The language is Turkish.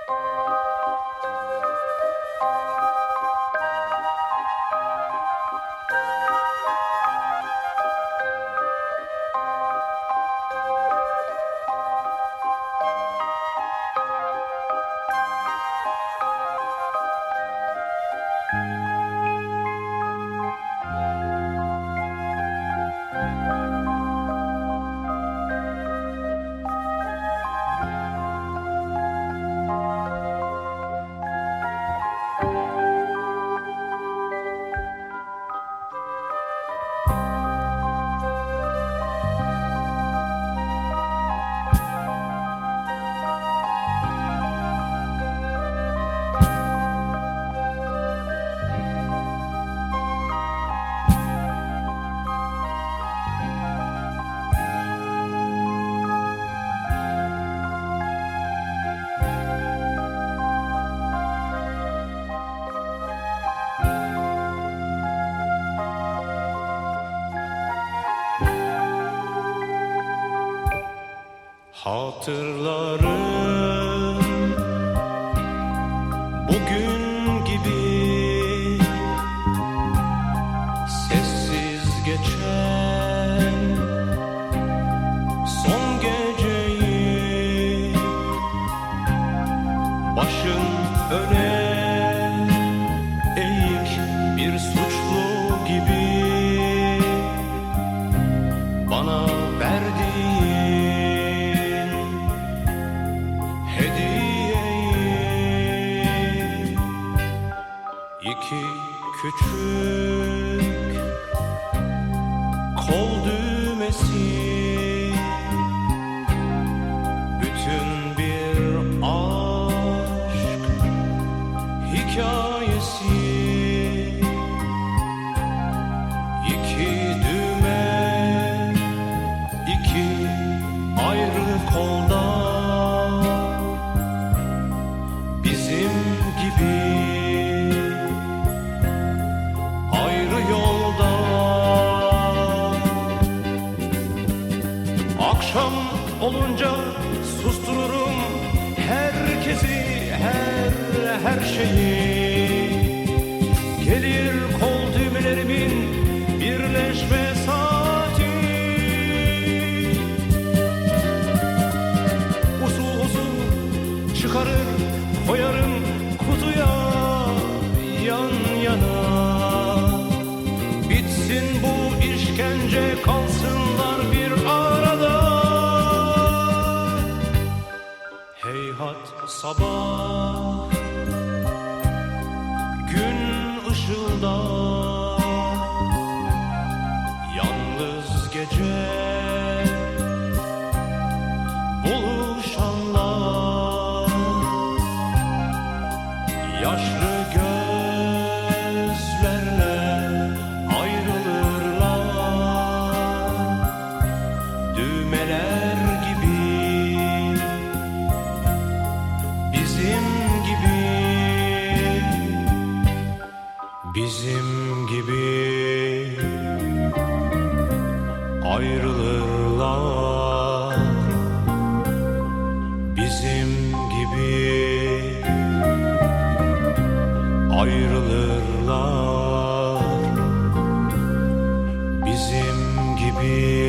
Hatırlarım bugün gibi sessiz geçen son geceyi, başın öne eğik bir suçlu gibi bana verdiğin İki küçük kol düğmesi, bütün bir aşk hikayesi. İki düğme, iki ayrı kolda, bizim gibi akşam olunca sustururum herkesi, her şeyi. Gelir kol düğmelerimin birleşme saati. Usul usul çıkarır koyarım kutuya yan yana. Bitsin bu işkence, kalsınlar bir arada. Heyhat sabah gün ışılda, yalnız gece buluşanlar, yaşlı gözlerle ayrılırlar. Düğmeler gibi, bizim gibi ayrılırlar. Bizim gibi ayrılırlar. Bizim gibi